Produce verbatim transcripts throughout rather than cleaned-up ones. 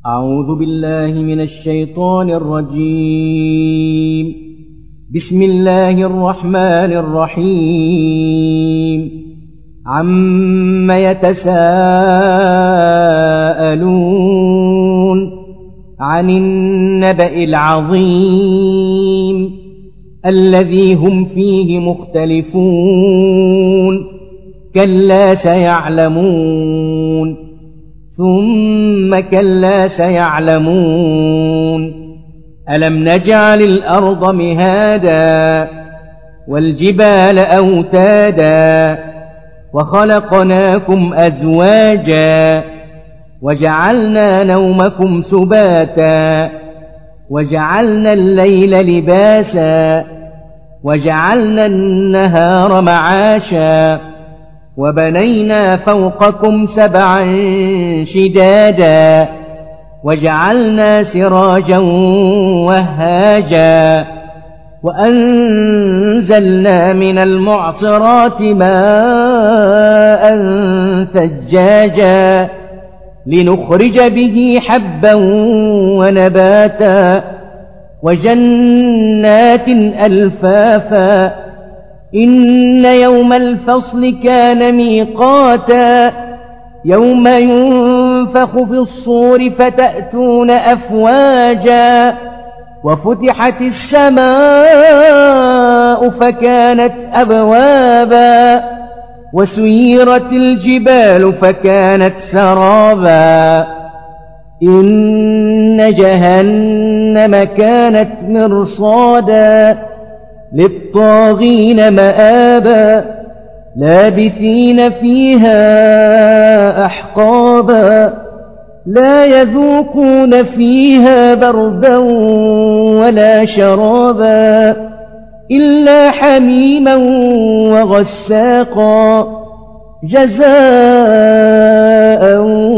أعوذ بالله من الشيطان الرجيم. بسم الله الرحمن الرحيم. عم يتساءلون عن النبأ العظيم الذي هم فيه مختلفون كلا سيعلمون ثم كلا سيعلمون ألم نجعل الأرض مهادا والجبال أوتادا وخلقناكم أزواجا وجعلنا نومكم سباتا وجعلنا الليل لباسا وجعلنا النهار معاشا وبنينا فوقكم سبعا شدادا وجعلنا سراجا وهاجا وأنزلنا من المعصرات ماء ثجاجا لنخرج به حبا ونباتا وجنات ألفافا إن يوم الفصل كان ميقاتا يوم ينفخ في الصور فتأتون أفواجا وفتحت السماء فكانت أبوابا وسيرت الجبال فكانت سرابا إن جهنم كانت مرصادا للطاغين مآبا لابثين فيها أحقابا لا يذوقون فيها بردا ولا شرابا إلا حميما وغساقا جزاء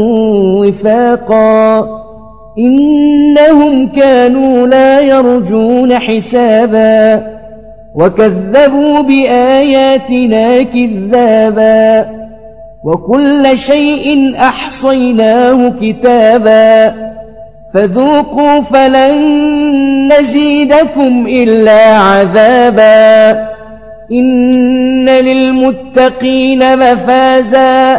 وفاقا إنهم كانوا لا يرجون حسابا وكذبوا بآياتنا كذابا وكل شيء أحصيناه كتابا فذوقوا فلن نزيدكم إلا عذابا إن للمتقين مفازا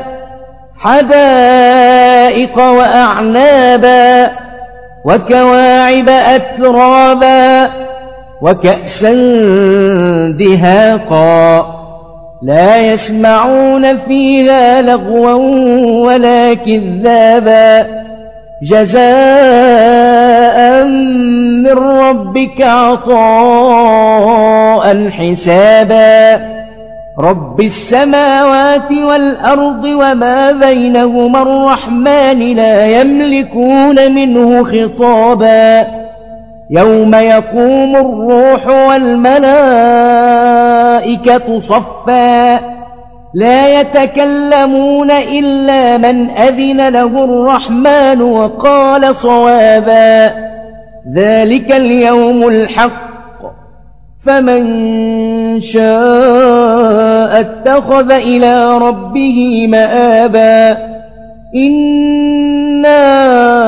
حدائق وأعنابا وكواعب أترابا وكأسا دهاقا لا يسمعون فيها لغوا ولا كذابا جزاء من ربك عطاء حسابا رب السماوات والأرض وما بينهما الرحمن لا يملكون منه خطابا يوم يقوم الروح والملائكة صفا لا يتكلمون إلا من أذن له الرحمن وقال صوابا ذلك اليوم الحق فمن شاء اتخذ إلى ربه مآبا إنا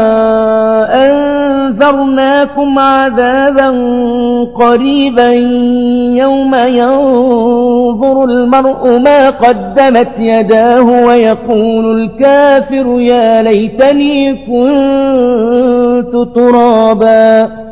أنذرناكم عذابا قريبا يوم ينظر المرء ما قدمت يداه ويقول الكافر يا ليتني كنت ترابا